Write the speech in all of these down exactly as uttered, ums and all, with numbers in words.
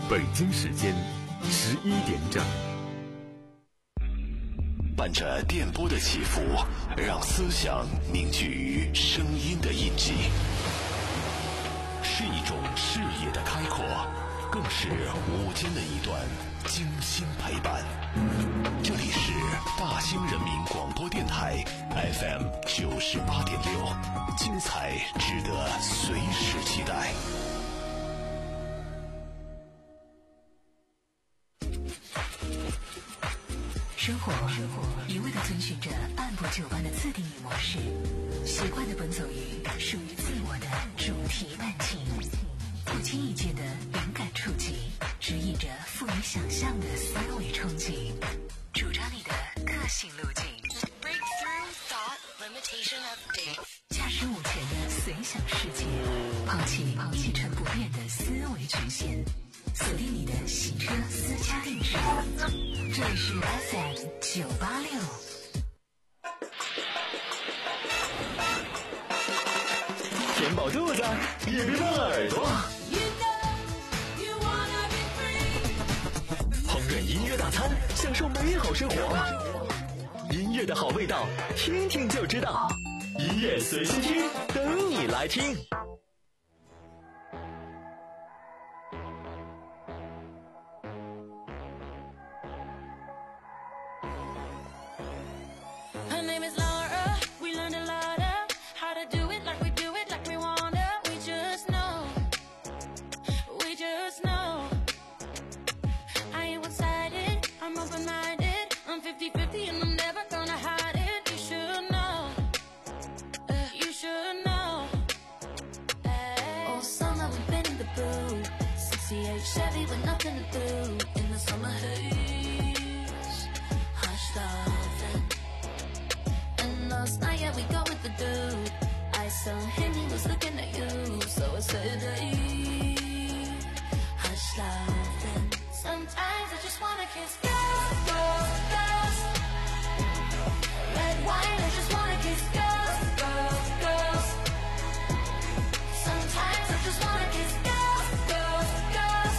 北京时间十一点整。 伴着电波的起伏，让思想凝聚于声音的印记，是一种视野的开阔，更是午间的一段精心陪伴。这里是大兴人民广播电台 F M 九十八点六，精彩值得随时期待。 生活一味地遵循着按部就班的自定义模式，习惯地奔走于属于自我的主题感情，不经意间的灵感触及，指引着赋予想象的思维冲击，主张你的个性路径。驾驶午前的随想世界，抛弃一成不变的思维局限，锁定你的行车私家定制。这里是 F M 九八六。 填饱肚子，也别忘了耳朵。烹饪音乐大餐，享受美好生活。音乐的好味道，听听就知道。音乐随心听，等你来听。 Chevy with nothing to do in the summer haze, hush loving. And last night, yeah, we go with the dude. I saw him, he was looking at you, so I said, hey, hush loving. Sometimes I just wanna kiss girls, girls, girls. Red wine, I just wanna kiss girls, girls, girls. Sometimes I just wanna kiss girls, girls, girls.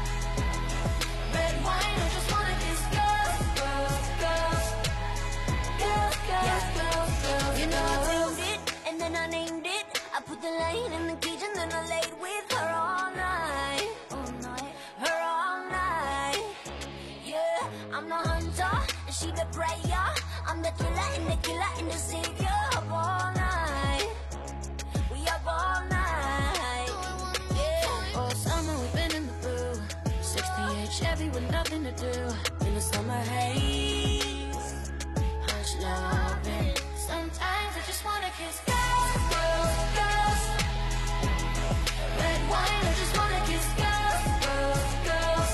Red wine, I just wanna kiss girls, girls, girls. Girls, girls, girls, girls. You know I tuned it, and then I named it. I put the light in the cage and then I laid with her all night. All night. Her all night. Yeah, I'm the hunter, and she the prayer. I'm the killer and the killer and the savior. Up all night. We up all night. Yeah. All summer we've been in the blue. sixty-eight Chevy with nothing to do in the summer haze. Hush loving. Sometimes I just wanna kiss girls, girls, girls. Red wine, I just wanna kiss girls, girls, girls.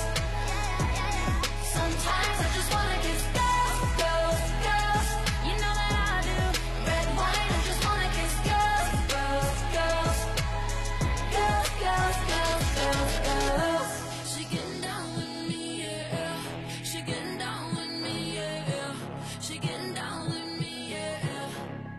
Sometimes I just wanna kiss girls, girls, girls. You know that I do. Red wine, I just wanna kiss girls, girls, girls. Girls, girls, girls, girls, girls. She getting down with me, yeah. She getting down with me, yeah. She getting down with me, yeah.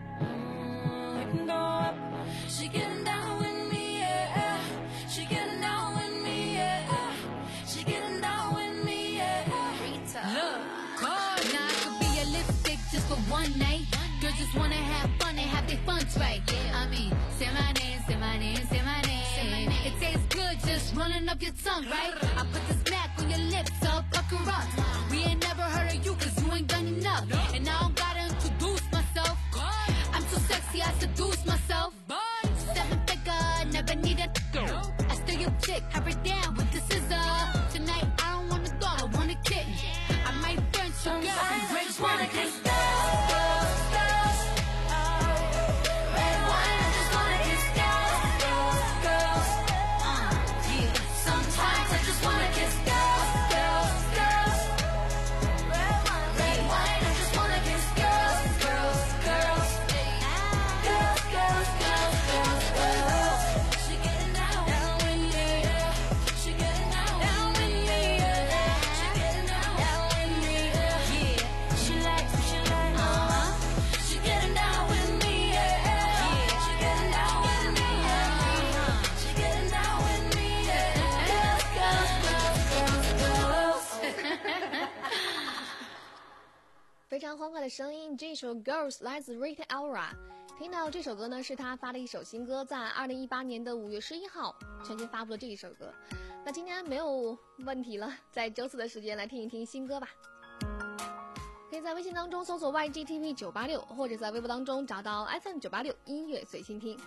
Mm, we can go up. She getting down with me, yeah. She getting down with me, yeah. She getting down with me, yeah. Rita. Look, card now I could be a lipstick just for one night. Girls just wanna have fun and have their fun right. I mean, say my name, say my name, say my name. It tastes good just running up your tongue, right? I put the smack on your lips, so pucker up. We ain't never heard of you cause you ain't done enough. And I don't gotta introduce myself. I'm too sexy, I seduce myself. Seven figure, never need a I still your chick, have her down with the scissor. Tonight I don't want a dog, I want a kitten. I might burn some girls and I break just wanna kiss one. girls, girls, girls. Red wine, I just wanna kiss girls, girls, girls. Uh, yeah. Sometimes I just wanna kiss girls, girls, girls. Red wine, red wine, I just wanna kiss girls, girls, girls. Girls, girls, girls, girls, girls. She getting down, down with me, yeah. She getting down, down with me, yeah. She getting down, down with me, yeah. Yeah. She likes me, she likes me. Uh-huh. She getting down with me, yeah. Yeah. She getting down with me, yeah. Uh-huh. She getting down with me, yeah. Girls, girls, girls, 声音，这首 Girls 来自 Rita Ora。听到这首歌呢，是他发的一首新歌，在二零一八年的五月十一号全新发布了这一首歌。那今天没有问题了，在周四的时间来听一听新歌吧。可以在微信当中搜索 Y G T V 九八六，或者在微博当中找到 F M 九八六音乐随心听。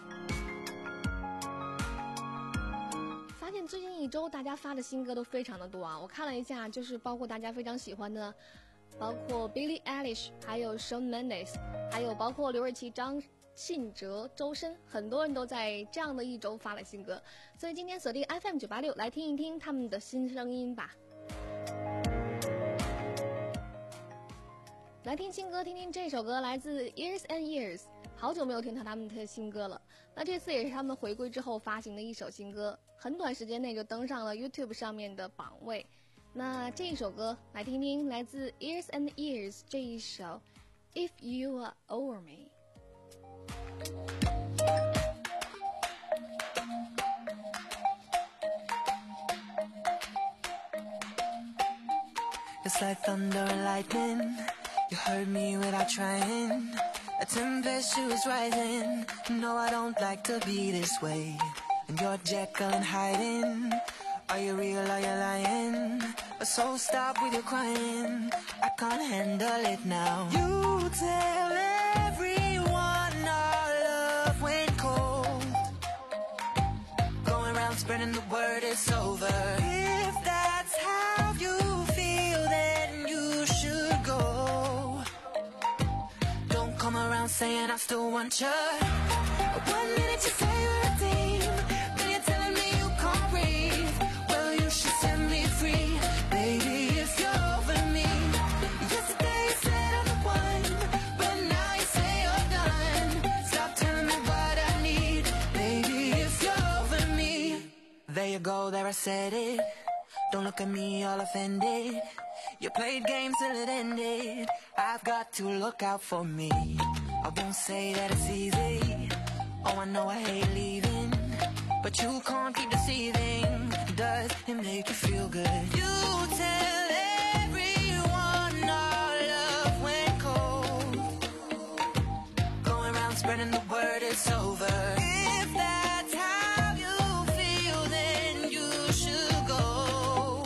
发现最近一周大家发的新歌都非常的多啊，我看了一下，就是包括大家非常喜欢的，包括 Billie Eilish， 还有 Shawn Mendes， 还有包括刘瑞琦、张信哲、周深，很多人都在这样的一周发了新歌，所以今天锁定 F M 九八六来听一听他们的新声音吧。来听新歌，听听这首歌，来自 Years and Years， 好久没有听到他们的新歌了。那这次也是他们回归之后发行的一首新歌，很短时间内就登上了 YouTube 上面的榜位。那这一首歌来听听，来自 Years and Years 这一首 If You Are Over Me。It's like thunder and lightning. You heard me without trying. A tempestuous rising. No, I don't like to be this way. And you're Jekyll and hiding. Are you real, are you lying? So stop with your crying. I can't handle it now. You tell everyone our love went cold. Going around spreading the word it's over. If that's how you feel, then you should go. Don't come around saying I still want you. One minute you say you're a team, then you're telling me you can't breathe. Well, you should set me free, baby, if you're over me. Yesterday you said I'm the one, but now you say you're done. Stop telling me what I need, baby, if you're over me. There you go, there I said it. Don't look at me all offended. You played games till it ended. I've got to look out for me. I won't say that it's easy. Oh, I know I hate leaving, but you can't keep deceiving. Does it make you feel good? You tell everyone our love went cold. Going around spreading the word it's over. If that's how you feel, then you should go.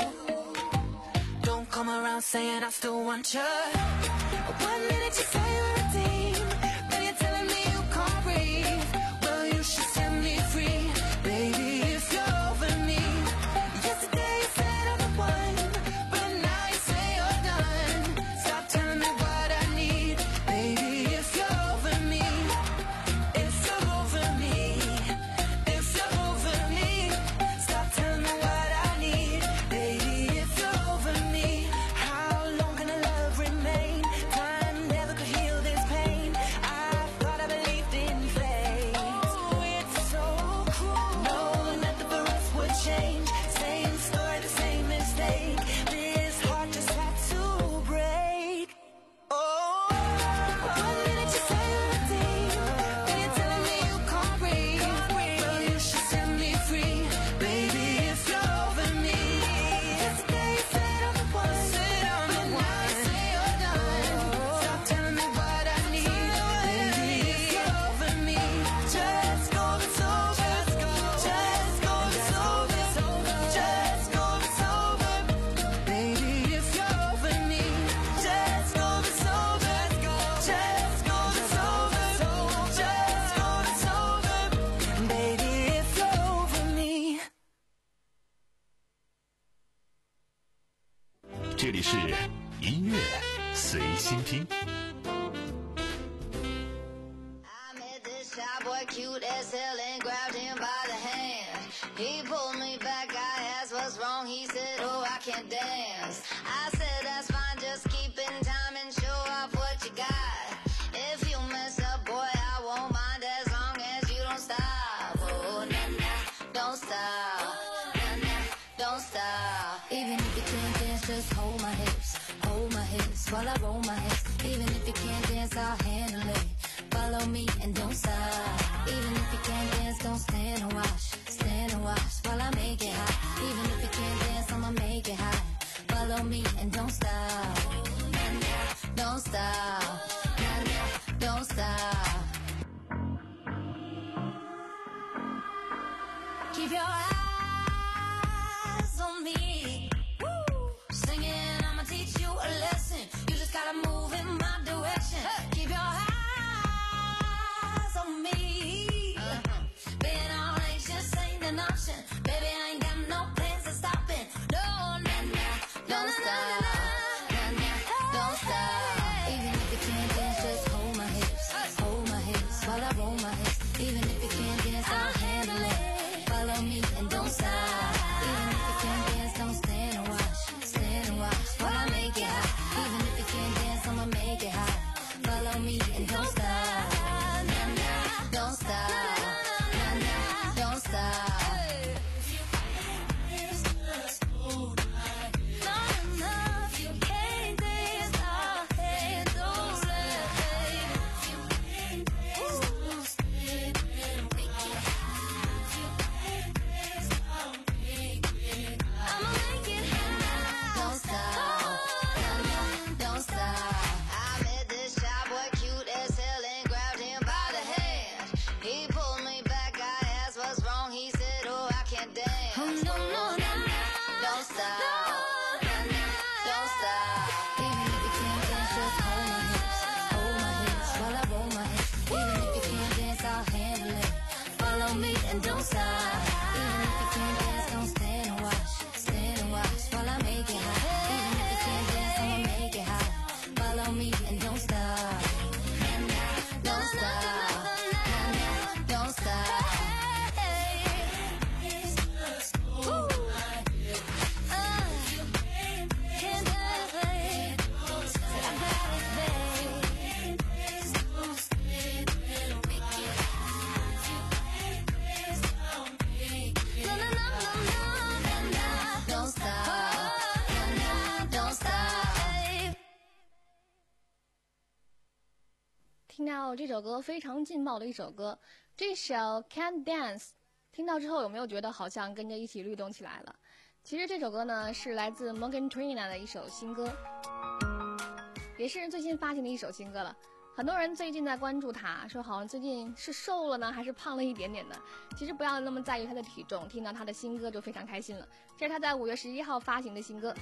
Don't come around saying I still want you. One minute you say you're a team, then you're telling me you can't breathe. Well, you should set me free, baby, if you're over me. Yesterday you said I'm the one, but now you say you're done. Stop telling me what I need, baby, if you're over me. If you're over me, if you're over me. Stop telling me what I need, baby, if you're over me. How long can a love remain? Time never could heal this pain. I thought I believed in fate. Oh, it's so cruel. No, nothing for us would change. Same story, the same mistake. This heart just had to break. Oh, one minute you say you're a team, then you're telling me you can't breathe. Well, you should set me free, baby, if you're over me. Yesterday you said I'm the one, but now you say you're done. Stop telling me what I need, baby, if you're over me. Just go, it's over. Just go, it's over. Just go, it's over. Baby, if you're over me. Just go, it's over. Just go, it's over. Just go, it's over. Baby, if you're over me. 这里是音乐随心听。 I met this shy boy, cute as hell, and grabbed him by the hand. He pulled me back, I asked what's wrong, he said, oh, I can't dance. I said, that's fine, just keep in time and show off what you got. If you mess up, boy, I won't mind as long as you don't stop. Oh, nah, nah, don't stop. Nah, nah, don't stop. Even if you can't dance, just hold my hips, hold my hips while I roll my hips. Even if you can't dance, I'll handle it. Follow me and don't stop. Even if you can't dance, don't stand and watch. Stand and watch while I make it hot. Even if you can't dance, I'ma make it hot. Follow me and don't stop. Don't stop. 听到这首歌非常劲爆的一首歌，这首 Can't Dance， 听到之后有没有觉得好像跟着一起律动起来了？其实这首歌呢是来自 Morgan Trina 的一首新歌，也是最近发行的一首新歌了。很多人最近在关注他，说好像最近是瘦了呢，还是胖了一点点的。其实不要那么在意他的体重，听到他的新歌就非常开心了。这是他在五月十一号发行的新歌。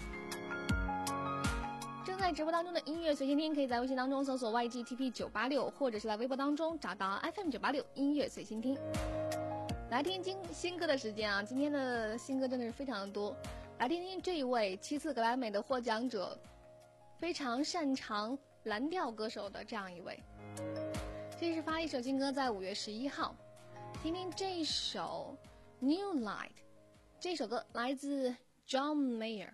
正在直播当中的音乐随心听，可以在微信当中搜索 Y G T P 九八六， 或者是在微博当中找到 F M 九八六 音乐随心听。来听听新歌的时间啊，今天的新歌真的是非常的多。来听听这一位七次格莱美的获奖者，非常擅长蓝调歌手的这样一位。这是发一首新歌在五月十一号，听听这首 New Light， 这首歌来自 John Mayer。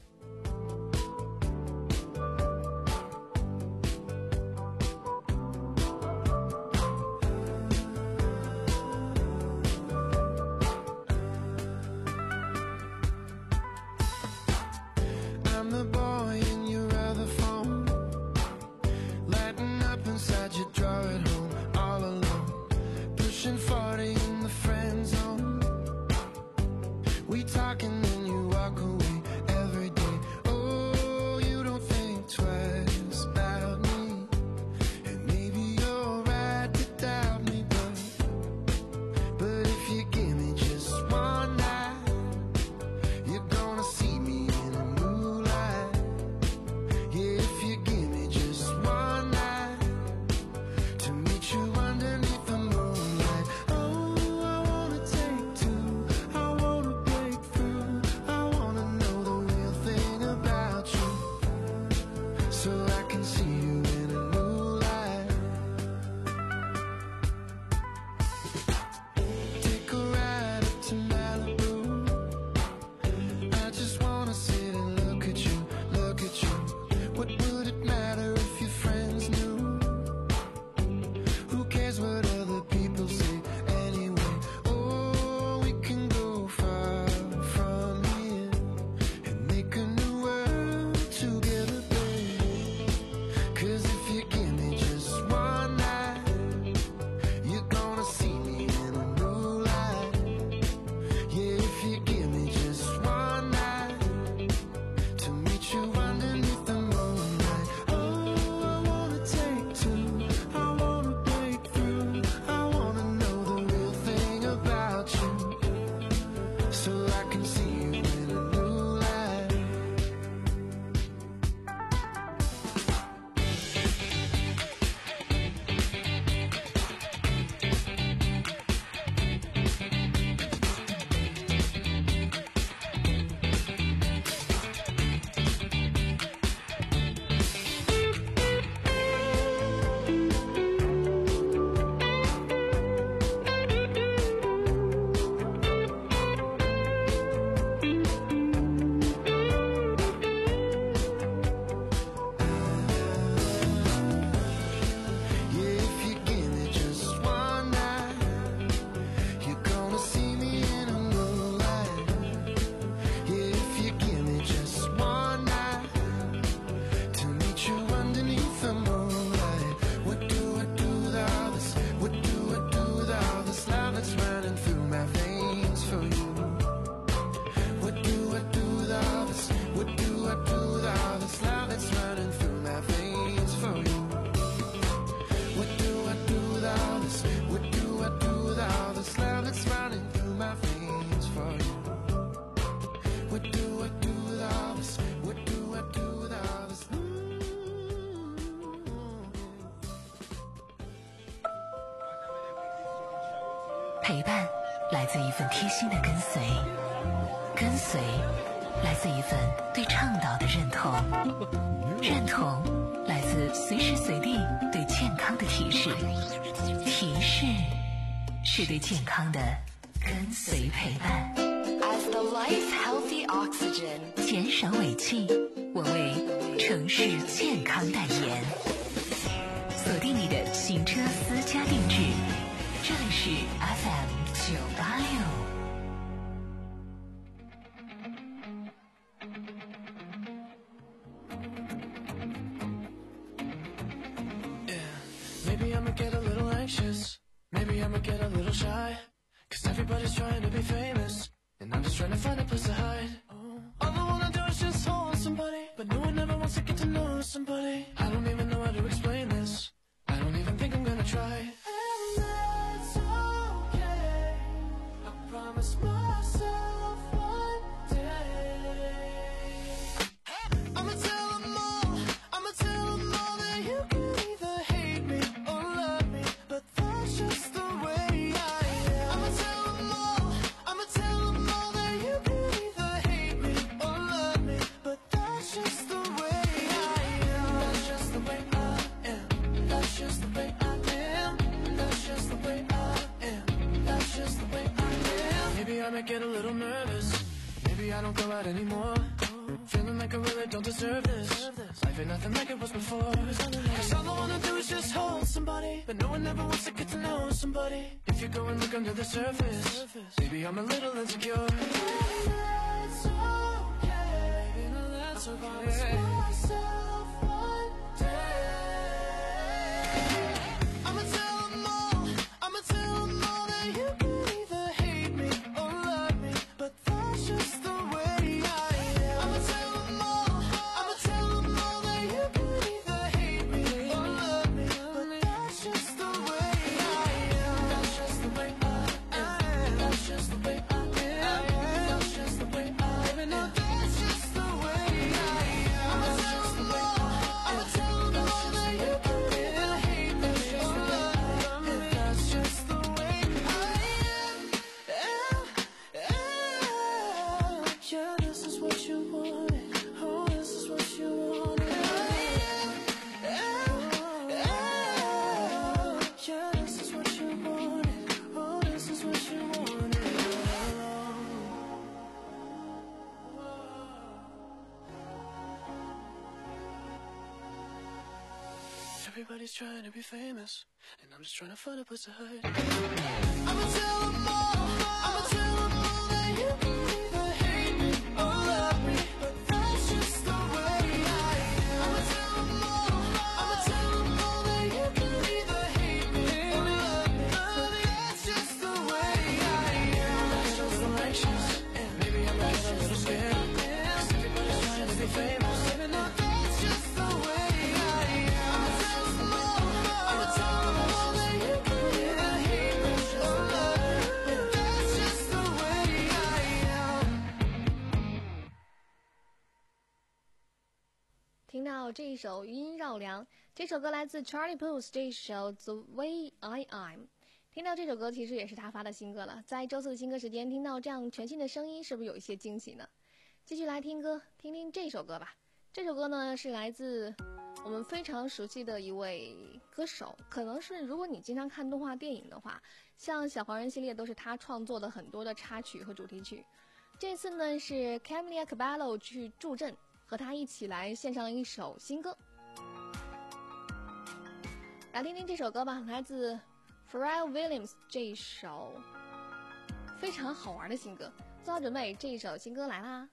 陪伴来自一份贴心的跟随，跟随来自一份对倡导的认同，认同来自随时随地对健康的提示，提示是对健康的跟随陪伴。 As the life healthy oxygen， 减少尾气，我为城市健康代言。锁定你的行车私家定制，这里是 F M 九八六。 Maybe I'm anxious. Maybe I'ma get a little shy, cause everybody's trying to be famous, and I'm just trying to find a place to hide. All I wanna do is just hold somebody, but no one ever wants to get to know somebody. I don't even know how to explain this, I don't even think I'm gonna try. And that's okay, I promise myself one day I'ma tell them all, I'ma tell them all that you can either hate me or love me, but that's just the way I am. I'ma tell them all, I'ma tell them all that you can either hate me or love me, but that's just the way I am. That's just the way I am. That's just the way I am. That's just the way I am. That's just the way I am. Maybe I might get a little nervous, maybe I don't go out anymore, feeling like I really don't deserve this. Life ain't nothing like it was before. Cause all I wanna do is just hold somebody, but no one ever wants to get to know somebody. If you go and look under the surface, maybe I'm a little insecure. That's okay, you know that's okay. Myself one day I'ma tell them all, I'ma tell them all that you can either hate me or love me, but that's just the way I am. I'ma tell them all, I'ma tell them all that you can either hate me or love me, but that's just the way I am. That's just the way I am. That's just the way I am. That's just the way I am. No, that's just the way I am. I'ma tell them all, I'ma tell them all that you can either hate me or love me, that's just the way I am. Yeah, this is what you wanted. Oh, this is what you wanted. Yeah, this is what you wanted. Oh, this is what you wanted. Everybody's trying to be famous, and I'm just trying to find a place to hide. I'ma tell them all, I'ma tell them all that you can either hate me or love me, but that's just the way I am. I'ma tell them all, I'ma tell them all that you can either hate me or love me, but that's just the way I am. That's just the anxious, and maybe I'm a little scared, cause everybody's trying to be famous, even though that's just the way I am. I'ma tell them all, I'ma tell them all that you can either hate me or love me, but that's just the way I am. 听到这一首余音绕梁，这首歌来自 Charlie Puth 这一首 The Way I Am。 听到这首歌其实也是他发的新歌了，在周四的新歌时间听到这样全新的声音，是不是有一些惊喜呢？继续来听歌，听听这首歌吧。这首歌呢是来自我们非常熟悉的一位歌手，可能是如果你经常看动画电影的话，像小黄人系列都是他创作的很多的插曲和主题曲。这次呢是 Camila Cabello 去助阵，和他一起来献上了一首新歌。来听听这首歌吧，来自 Pharrell Williams 这一首非常好玩的新歌。做好准备，这一首新歌来啦。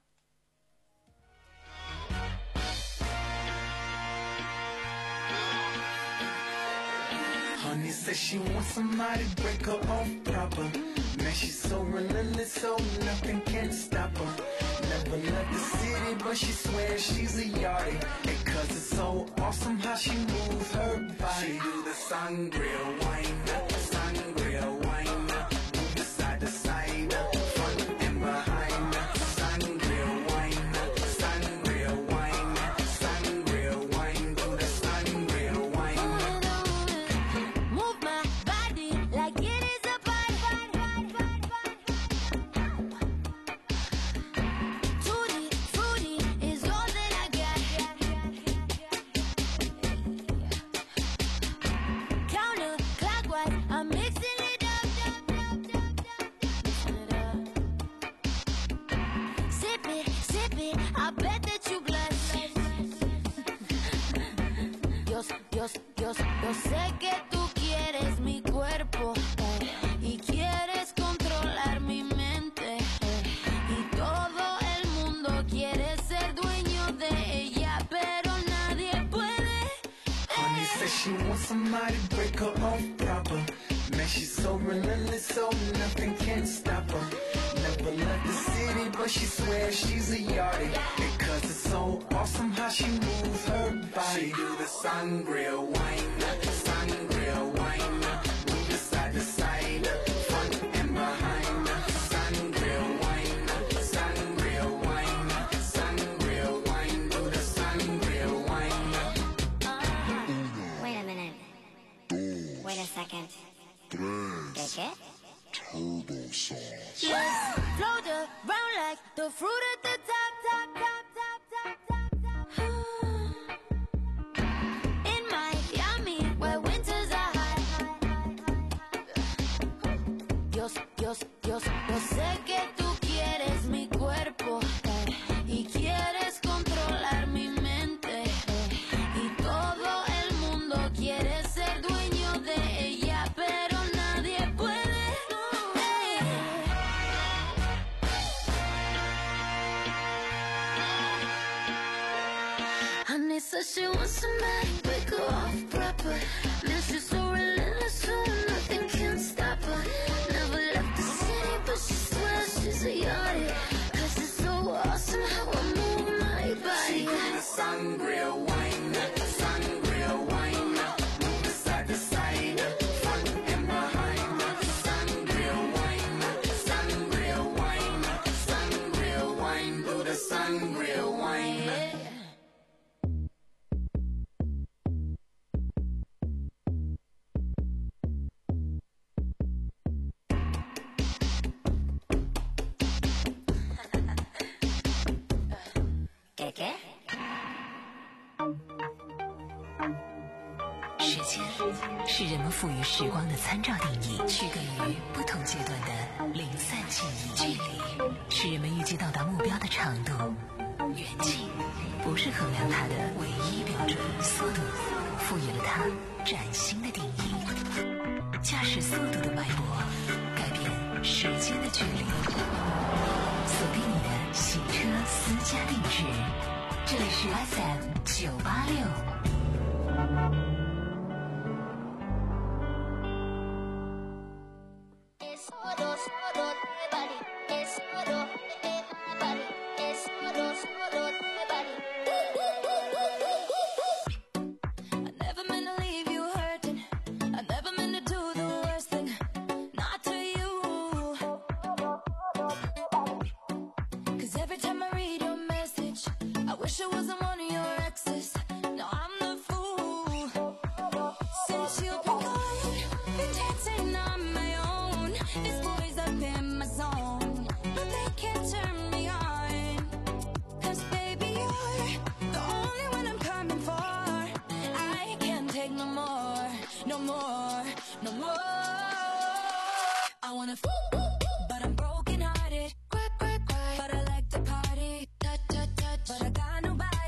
Honey says she wants somebody to break her off proper. Man, she's so relentless, so nothing can stop her. Never left the city, but she swears she's a yardie. And cause it's so awesome how she moves her body. She do the sangria wine, sangria wine, move the side to side, front and behind. Sangria wine, sangria wine, sangria wine, do the sangria wine. Move my body like it is a party. Tutti frutti is all that I got. Counterclockwise, I'm she wants somebody to break her off proper. Man, she's so relentless, so nothing can stop her. Never left the city, but she swears she's a yardie. Because it's so awesome how she moves her body. She do the sangria wine, sangria wine, move side to side, front and behind. Sangria wine, sangria wine, sangria wine, do the sangria wine. Wait a minute. Wait a second. ¿Qué qué? Turtle sauce. Let's float around like the fruit at the top, top, top, top, top, top, top. In Miami, where winters are high. Yo, yo, yo, yo sé que tú quieres mi cuerpo eh, y quieres controlar mi mente eh, y todo el mundo quiere ser dueño de ella, pero nadie puede. eh. Honey says she wants somebody to break her off proper. Man, she's so relentless, so nothing can stop her. Never left the city, but she swears she's a yardie. Cause it's so awesome how I move my body. She do the sangria wine, sangria wine, move side to side, front and behind. Sangria wine, sangria wine, sangria wine, do the sangria wine. ¿Qué qué? 时间是人们赋予时光的参照定义，区隔于不同阶段的零散记忆。距离是人们预计到达目标的长度，远近不是衡量它的唯一标准。速度赋予了它崭新的定义。驾驶速度的脉搏，改变时间的距离。锁定你的洗车私家定制，这里是 F M 九八六。 I never meant to leave you hurting. I never meant to do the worst thing. Not to you. Cause every time I read your message, I wish I wasn't one of your exes. No, I'm the fool. Since you've been gone, been dancing on my own. This boy's up in my zone, but they can't turn me on. Cause baby, you're the only one I'm coming for. I can't take no more, no more, no more. I wanna f but I'm broken hearted. Cry, cry, cry, but I like to party. Touch, touch, touch, but I got nobody.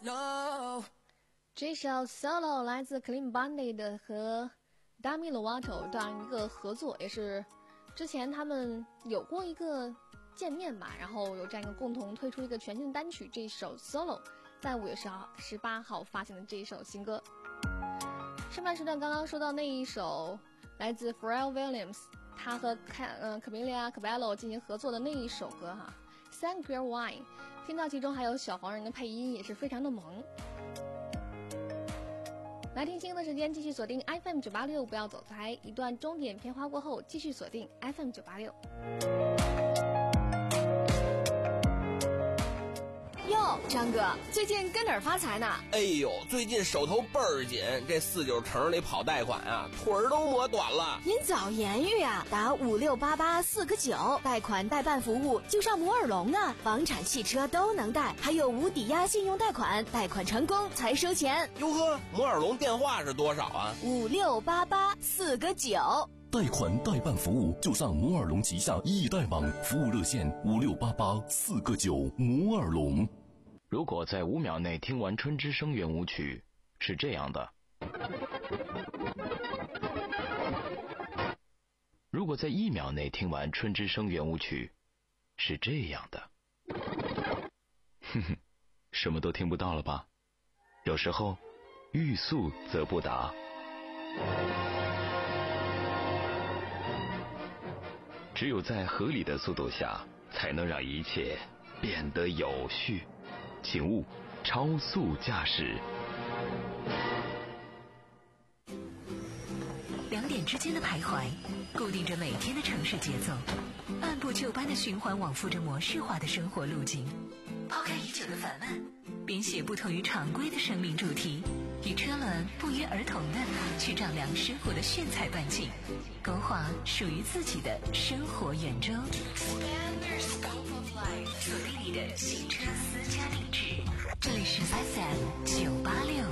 No。 这首 Solo 来自 Clean Bandit 和 Demi Lovato 这样一个合作，也是之前他们有过一个见面吧，然后有这样一个共同推出一个全新的单曲。这首 Solo 在五月十号十八号发行的这一首新歌。上半时段刚刚说到那一首来自 Pharrell Williams， 他和呃 Camila Cabello 进行合作的那一首歌哈 Sangria Wine， 听到其中还有小黄人的配音，也是非常的萌。来听新的时间，继续锁定 F M 九八六，不要走开。一段钟点片花过后，继续锁定 F M 九八六。 哟，张哥，最近跟哪儿发财呢？ 哎呦，最近手头倍儿紧，这四九城里跑贷款啊，腿儿都磨短了。 您早言语啊，打五六八八四个九，贷款代办服务就上摩尔龙啊，房产、汽车都能贷，还有无抵押信用贷款，贷款成功才收钱。 哟呵，摩尔龙电话是多少啊？ 五六八八四个九。 贷款代办服务就上摩尔龙旗下易贷网，服务热线五六八八四个九。摩尔龙。 如果在五秒内听完春之声圆舞曲，是这样的；如果在一秒内听完春之声圆舞曲，是这样的。哼哼，什么都听不到了吧？有时候，欲速则不达。只有在合理的速度下，才能让一切变得有序。请勿超速驾驶。 两点之间的徘徊，固定着每天的城市节奏，按部就班的循环往复着模式化的生活路径。抛开已久的烦闷，编写不同于常规的生命主题，与车轮不约而同的去丈量生活的炫彩半径，勾画属于自己的生活圆周。锁定你的行车私家定制，这里是 F M 九八六。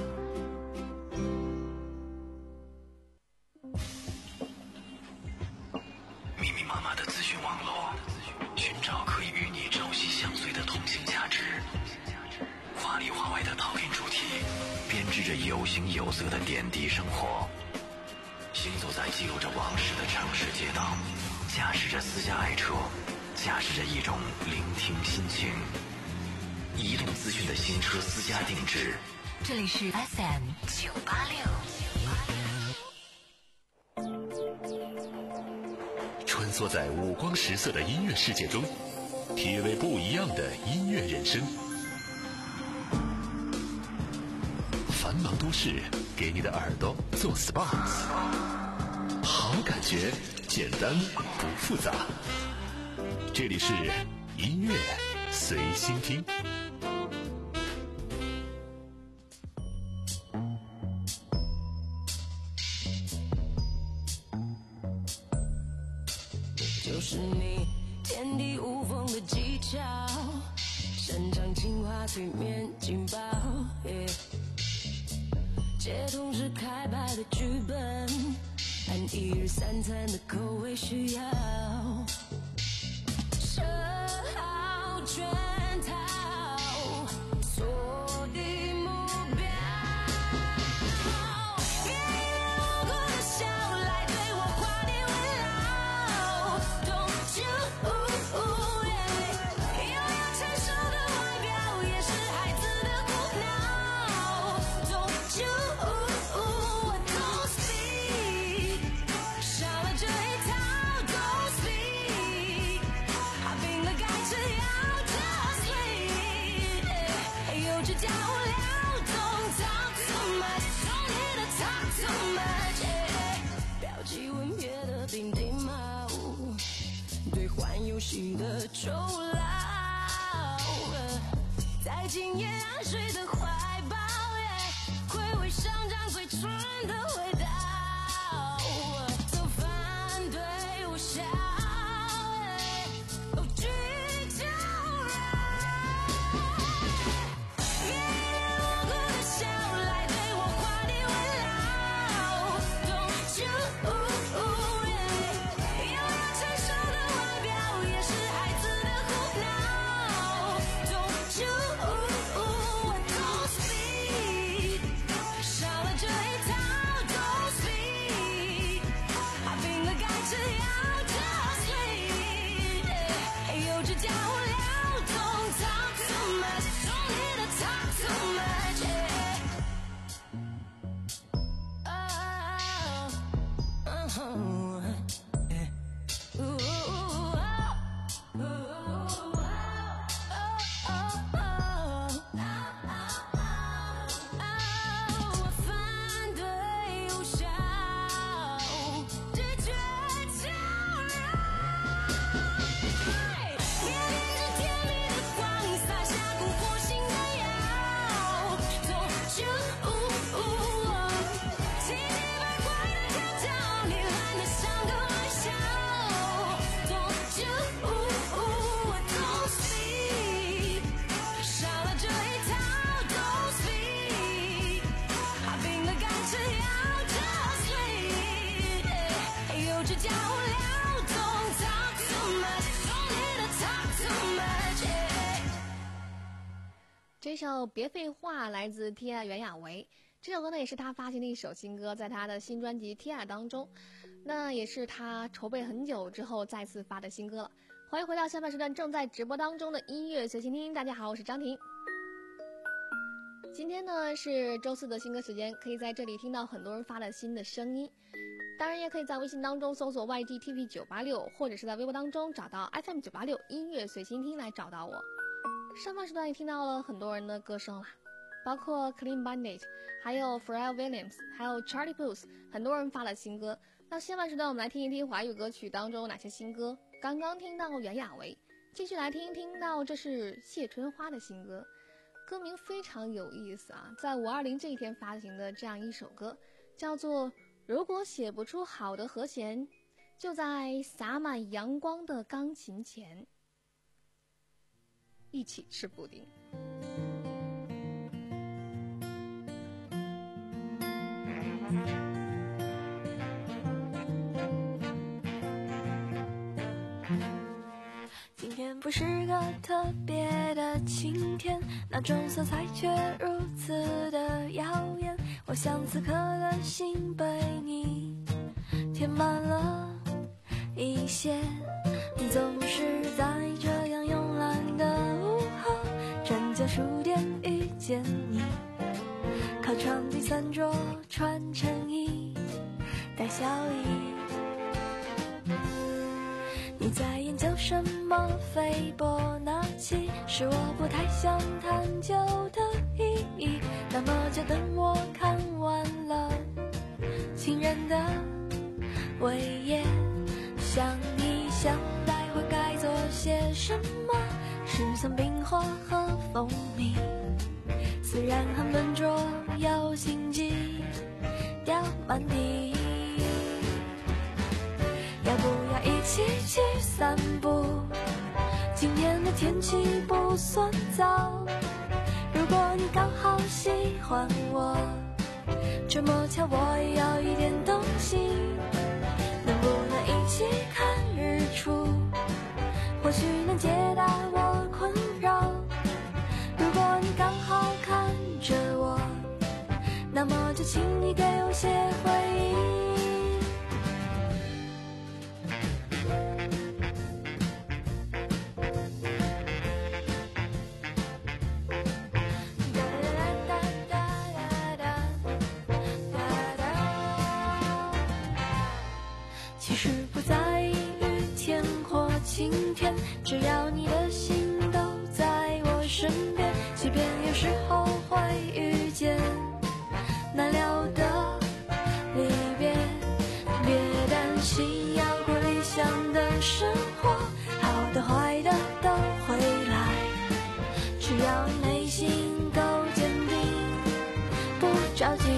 密密麻麻的资讯网络，寻找可以与你朝夕相随的同性价值。华里华外的讨论主题，编织着有形有色的点滴生活。行走在记录着往事的城市街道，驾驶着私家爱车，驾驶着一种聆听心情。移动资讯的新车私家定制， 这里是 F M 九八六。 穿梭在五光十色的音乐世界中，体味不一样的音乐人生。繁忙都市给你的耳朵做 S P A， 好感觉简单不复杂。这里是音乐随心听。 就是你天地无缝的技巧，擅长情话催眠劲爆， yeah， 接通是开摆的剧本，按一日三餐的口味需要，设好圈套，锁定目标，别无故的笑来对我画地为牢， Don't you yeah， 拥有成熟的外表也是孩子的苦恼， Don't you Don't speak， 少了这一套 Don't speak， 他病了改吃药 Just sleep， 幼稚加无聊 Don't talk too much， Don't need to talk too much， 标记文别的顶顶帽，兑换游戏的酬劳，在今夜安睡的怀抱，回味上张嘴唇的味道，都反对我笑，哦拒叫别无故的笑来对我画地为牢， Don't you yeah， 拥有成熟的外表也是孩子的苦恼， Don't you Don't 这首别废话来自 Tia 袁娅维，这首歌呢也是他发行的一首新歌，在他的新专辑 Tia 当中，那也是他筹备很久之后再次发的新歌了。欢迎回到下半时段正在直播当中的音乐随心听，大家好，我是张婷。今天呢是周四的新歌时间，可以在这里听到很多人发的新的声音，当然也可以在微信当中搜索 Y G T V 九八六， 或者是在微博当中找到 F M 九八六 音乐随心听来找到我。上半时段也听到了很多人的歌声啦，包括 Clean Bandit， 还有 Pharrell Williams， 还有 Charlie Puth， 很多人发了新歌。那下半时段我们来听一听华语歌曲当中有哪些新歌。刚刚听到袁娅维，继续来听听到这是谢春花的新歌，歌名非常有意思啊，在五二零这一天发行的这样一首歌，叫做如果写不出好的和弦，就在洒满阳光的钢琴前一起吃布丁。 今天不是个特别的晴天，那种色彩却如此的耀眼，我像此刻的心被你填满了一些，总是在这样慵懒的午后，转角书店遇见你，靠窗第三桌穿衬衣带笑意，你在研究什么斐波那契，是我不太想探究的意义，那么就等我看完了情人的尾页，想一想待会该做些什么，是送冰火和蜂蜜，虽然很笨拙有心机掉满地，要不要一起去散步，今天的天气不算糟，如果你刚好喜欢我，这么巧我也有一点动心，能不能一起看日出，或许能解答我困扰，如果你刚好看着我，那么就请你给我些回应。其实不在意雨天或晴天，只要你的心都在我身边，即便有时候会遇见难料的离别，别担心要过理想的生活，好的坏的都会来，只要你内心够坚定，不着急，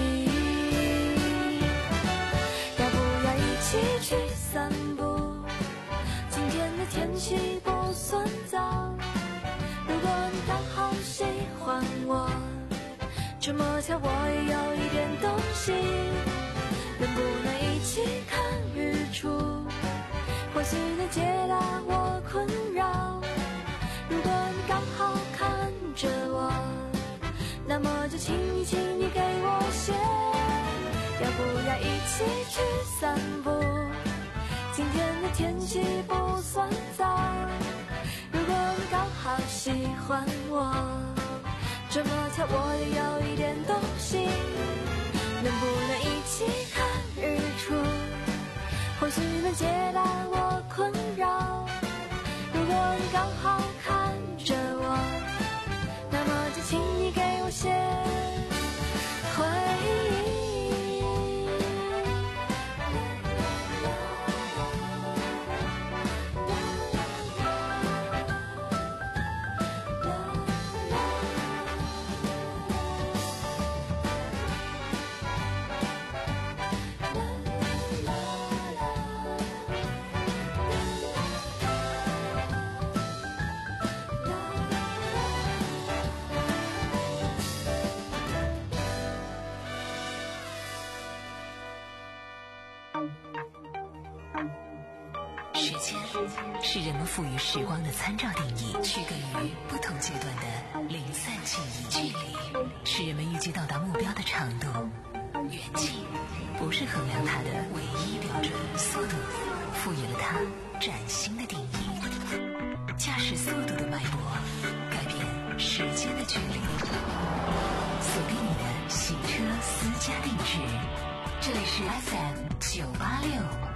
要不要一起去散步，今天的天气不算糟，如果你刚好喜欢我，这么巧我也有一点动心，能不能一起看日出，或许能解答我困扰，如果你刚好看着我，那么就请你请你给我写，要不要一起去散步，今天的天气不算糟，如果你刚好喜欢我，这么巧我也有一点动心，能不能一起看日出，或许能解答我困扰，如果你刚好看着我，那么就请你给我些回应。 时间是人们赋予时光的参照定义，区隔于不同阶段的零散记忆。 距离，锁定你的洗车私家定制。这里是 F M 九八六。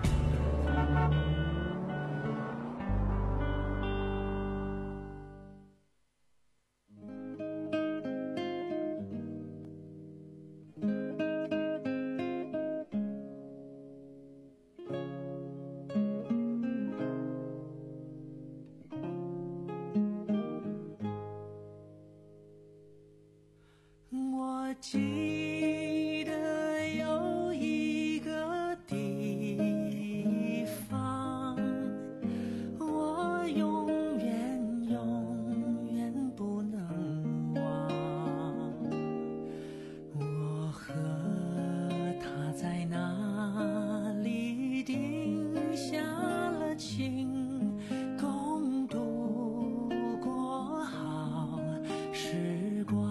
我记得有一个地方，我永远永远不能忘。我和他在那里定下了情，共度过好时光。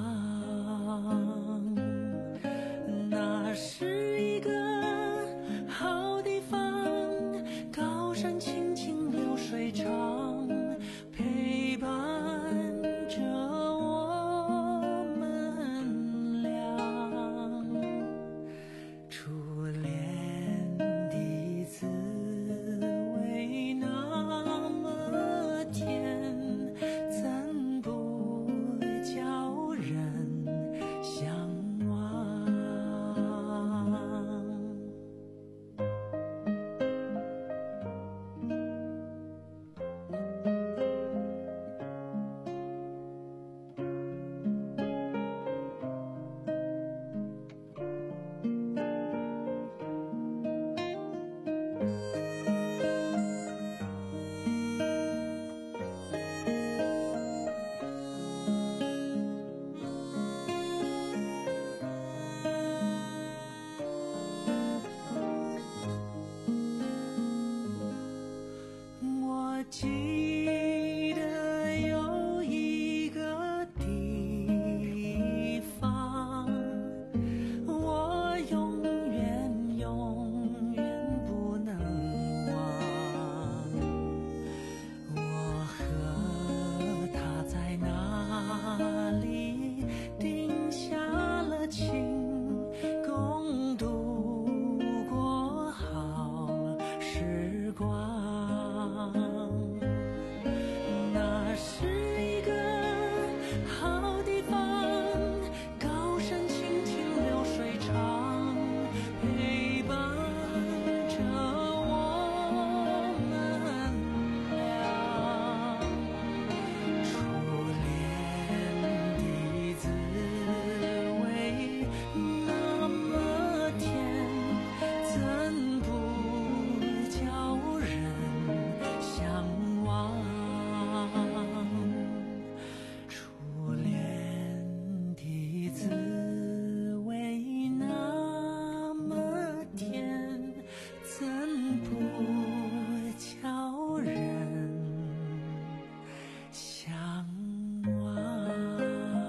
那是一个好地方，高山青青流水长，陪伴着我们俩。初恋的滋味那么甜，怎不叫人向往？我记得有一个地方，我永远永远不能忘。我和他在那里定下了情，共度过好时光。那是一个好地方，高山青青流水长，陪伴着我们俩。初恋的滋味那么甜，怎不叫人向往？初恋的滋味那么甜，怎不叫人向往？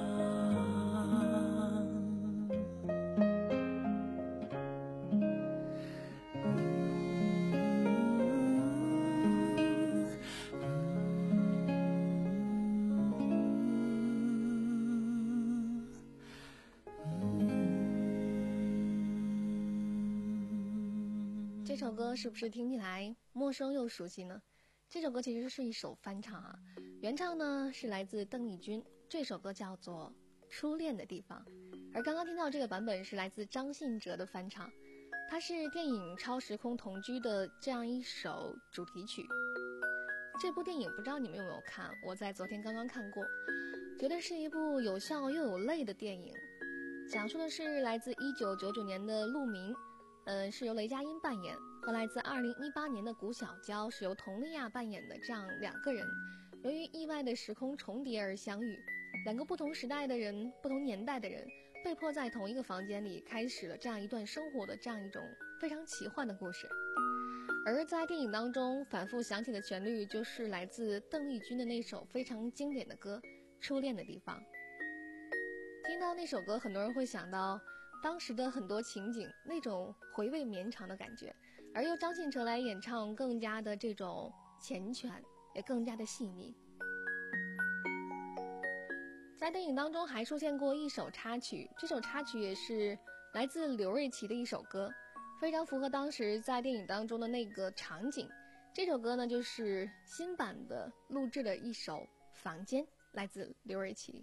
这首歌是不是听起来陌生又熟悉呢？这首歌其实是一首翻唱啊，原唱呢是来自邓丽君，这首歌叫做《初恋的地方》，而刚刚听到这个版本是来自张信哲的翻唱，它是电影《超时空同居》的这样一首主题曲。这部电影不知道你们有没有看，我在昨天刚刚看过，觉得是一部有笑又有泪的电影，讲述的是来自一九九九年的陆明，嗯，是由雷佳音扮演，和来自二零一八年的谷小娇是由佟丽娅扮演的这样两个人，由于意外的时空重叠而相遇，两个不同时代的人，不同年代的人，被迫在同一个房间里开始了这样一段生活的这样一种非常奇幻的故事。而在电影当中反复响起的旋律，就是来自邓丽君的那首非常经典的歌《初恋的地方》。听到那首歌，很多人会想到当时的很多情景，那种回味绵长的感觉，而由张信哲来演唱，更加的这种缱绻，也更加的细腻。 在电影当中还出现过一首插曲，这首插曲也是来自刘瑞琦的一首歌，非常符合当时在电影当中的那个场景。这首歌呢就是新版的录制的一首《房间》，来自刘瑞琦。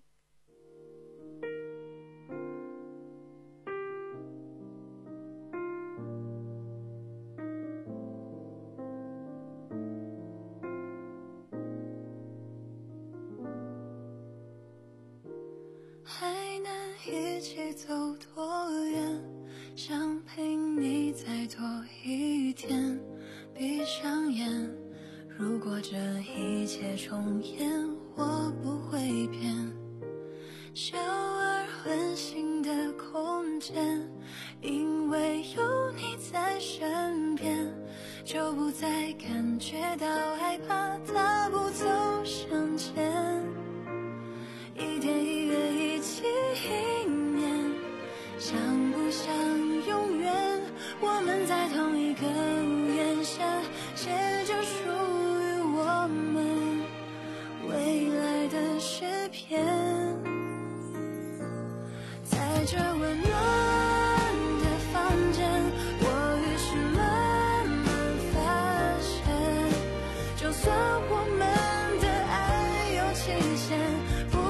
还能一起走多远？想陪你再多一天。闭上眼，如果这一切重演，我不会变。小而温馨的空间，因为有你在身边，就不再感觉到害怕，大步走向前。一天一月一起一年，想不想永远？我们在同一个屋檐下，写着属于我们未来的诗篇。在这温暖的房间，我于是慢慢发现，就算我们的爱有期限，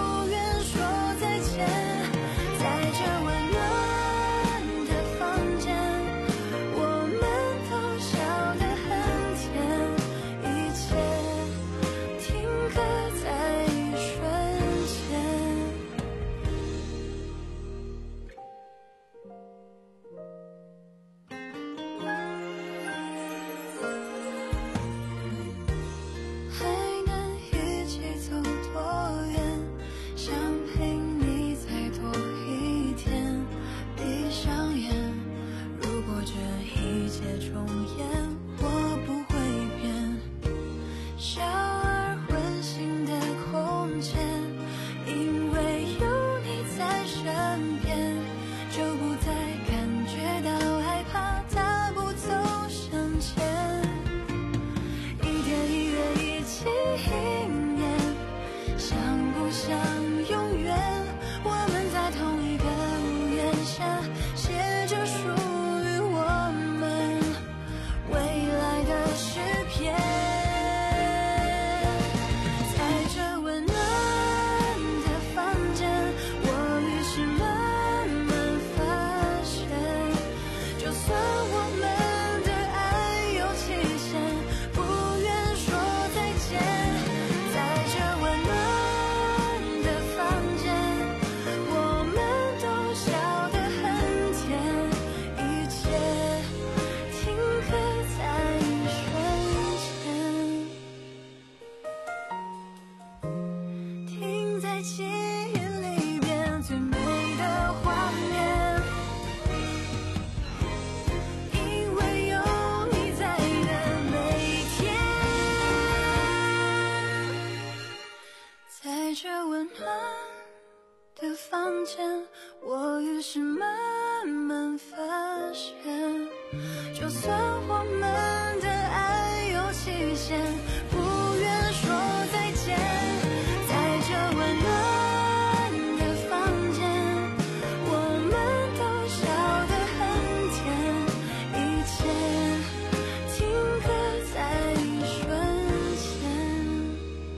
我于是慢慢发现，就算我们的爱有期限，不愿说再见。在这温暖的房间，我们都笑得很甜，一切停格在一瞬间。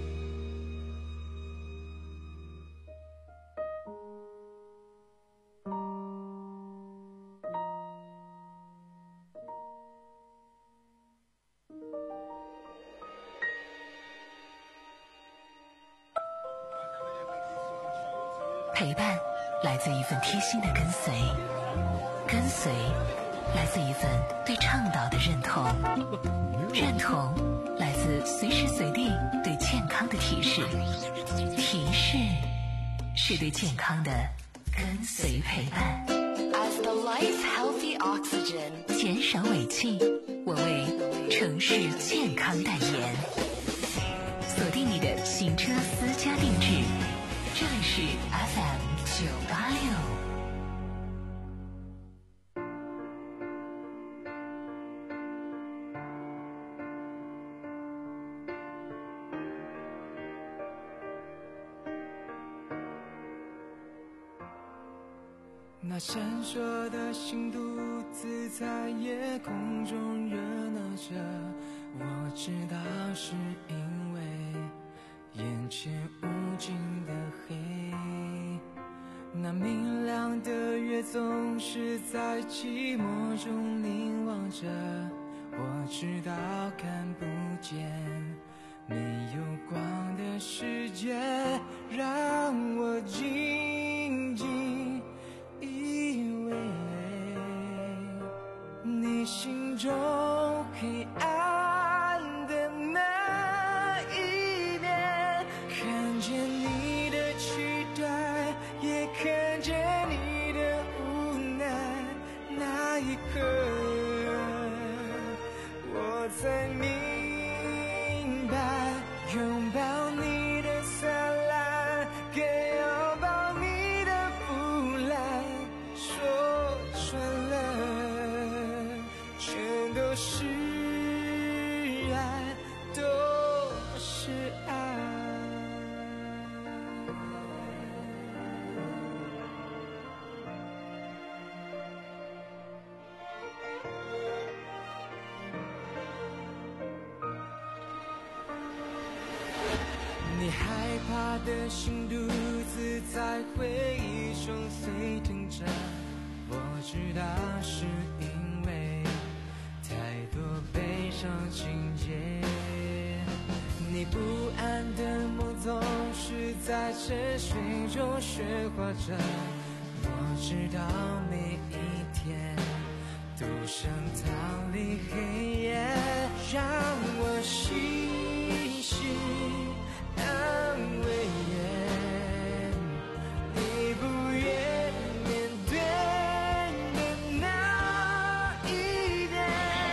陪伴来自一份贴心的跟随，跟随来自一份对倡导的认同，认同来自随时随地对健康的提示，提示是对健康的跟随陪伴。 As the life healthy oxygen， 减少尾气，我为城市健康代言。锁定你的行车私家定制，这里是 F M 九八六。 那闪烁的星独自在夜空中热闹着，我知道是因为眼前无尽的黑。那明亮的月总是在寂寞中凝望着，我知道看不见没有光的世界，让我静静以为你心中黑暗的那一面，看见你的期待，也看见你的无奈，那一刻我才明白，拥抱你的灿烂，更拥抱你的腐烂，说穿了全都是爱，都是爱。你害怕的心独自在回忆中沸腾着，我知道是因为太多悲伤情节。你不安的梦总是在沉睡中喧哗着，我知道每一天都像逃离黑夜，让我细细安慰，你不愿面对的那一点。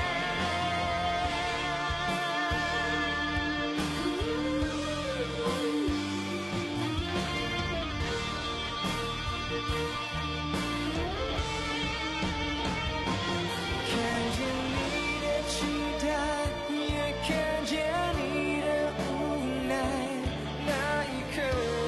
看见你的期待，也看见你的无奈，那一刻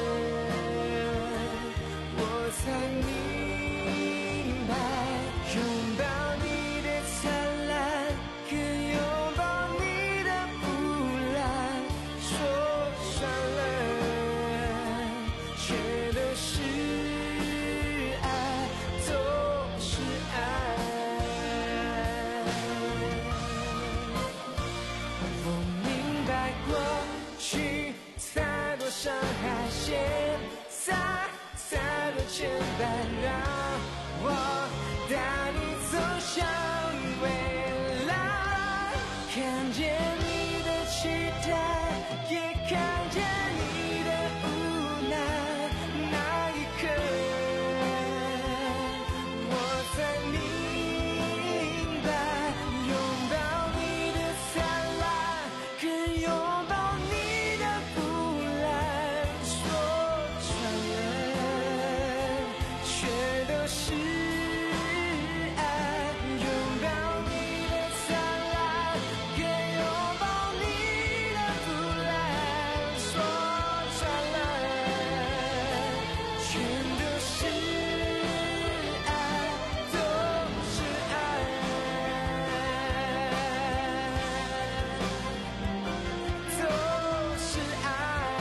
我才明白，拥抱你的灿烂，更拥抱你的腐烂，说穿了却都是爱，都是爱。我明白过去太多伤害，现在太多牵绊，让我带你走向未来，看见你的期待，也看见你的无奈，那一刻我才明白，拥抱你的灿烂，更拥抱你的腐烂，说穿了却都是爱，拥抱你的灿烂，更拥抱你的腐烂，说穿了全都是爱，都是爱，都是爱，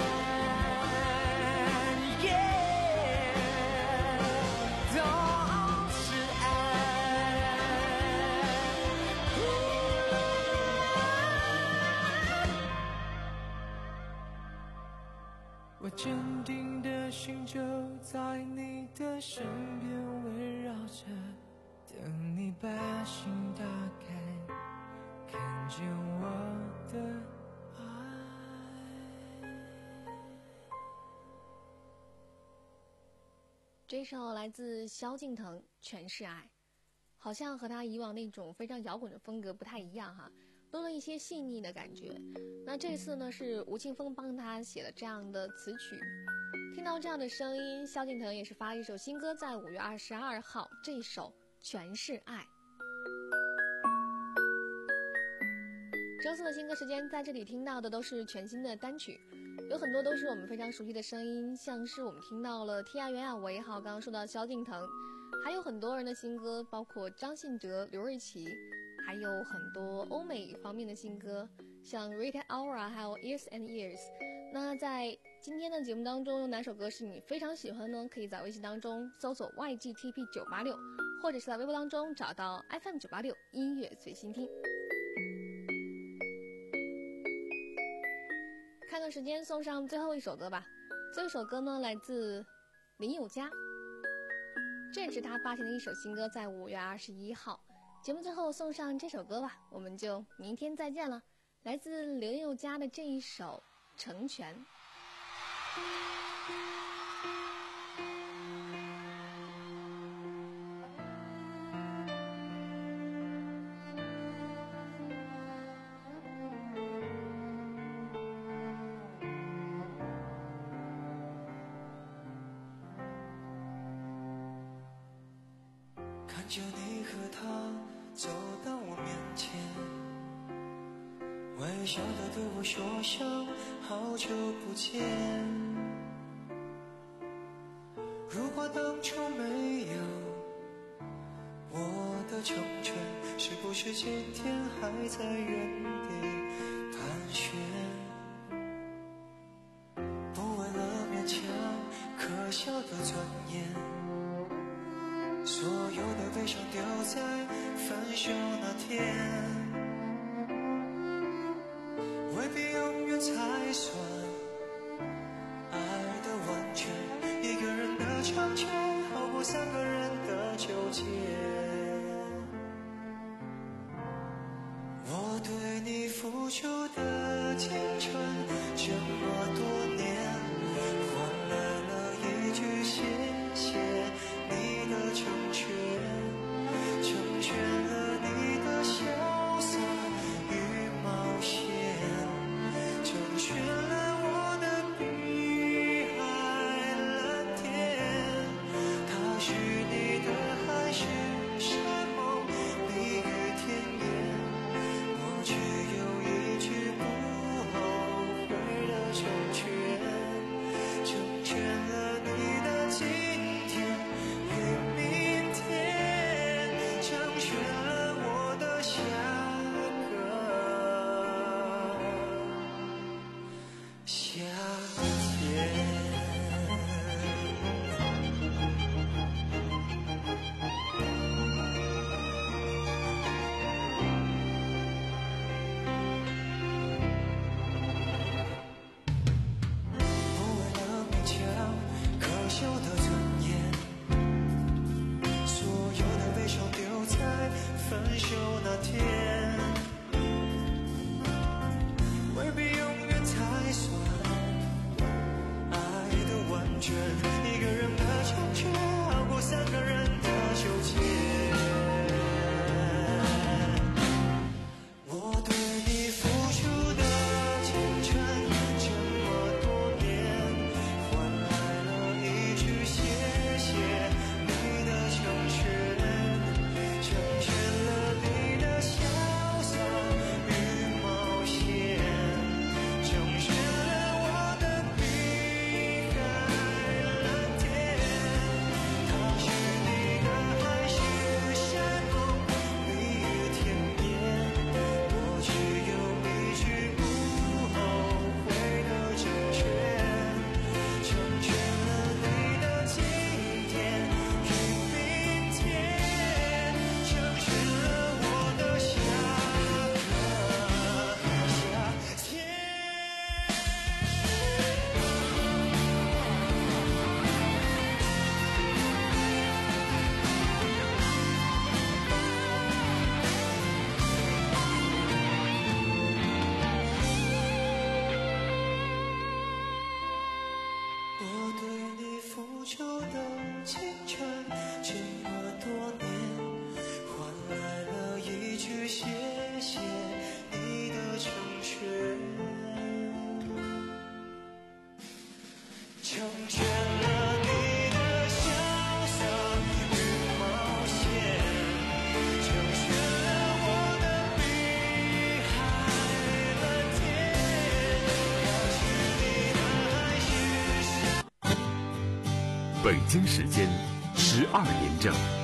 耶，都是爱。我坚定的心就在你的身边围绕着，等你把心打开，看见我的这首来自萧敬腾《全是爱》，好像和他以往那种非常摇滚的风格不太一样哈，多了一些细腻的感觉。那这次呢是吴青峰帮他写了这样的词曲，听到这样的声音，萧敬腾也是发了一首新歌，在五月二十二号，这首《全是爱》。周四的新歌时间，在这里听到的都是全新的单曲，有很多都是我们非常熟悉的声音，像是我们听到了 T I 袁娅维，好，刚刚说到萧敬腾， 还有很多人的新歌，包括张信哲、刘瑞琦，还有很多欧美方面的新歌，像 Rita Ora 还有 Years and Years。 那在今天的节目当中，有哪首歌是你非常喜欢呢？可以在微信当中搜索 Y G T P 九八六，或者是在微博当中找到 F M 九八六音乐随心听。看看时间，送上最后一首歌吧。最后一首歌呢，来自林宥嘉，这也是他发行的一首新歌，在五月二十一号。节目最后送上这首歌吧，我们就明天再见了。来自林宥嘉的这一首《成全》。 看着你和他走到我面前，微笑的对我说声好久不见。如果当初没有我的成全，是不是今天还在原地盘旋？不为了勉强可笑的尊严，所有的悲伤丢在分手那天，未必永远才算爱的完全。一个人的成全好过三个人的纠结。我对你付出的青春这么多年，换来了一句谢谢你的成全，成全了你的潇洒与冒险，成全了我的碧海蓝天。他是你的海誓山盟，蜜语甜言，我只有一句不后悔的成全，成全了你的今天与明天，成全了我的下个夏天。不为了勉强可笑的尊严，所有的悲伤丢在分手那天，未必永远才算爱的完全。一个人的成全好过三个人的纠结。我对你付出的青春这么多年，换来了一句谢谢你的成全，成全了你的潇洒与冒险，成全了我的碧海蓝天。他是你的海誓山盟，蜜语甜言，我只有一句不后悔的成全，成全了你的今天与明天，成全了我的下个夏天。我对你付出的青春这么多年，换来了一句谢谢你的成全，成全了你的潇洒与冒险，成全了我的碧海蓝天。他是你的海誓山。 北京时间十二连胜。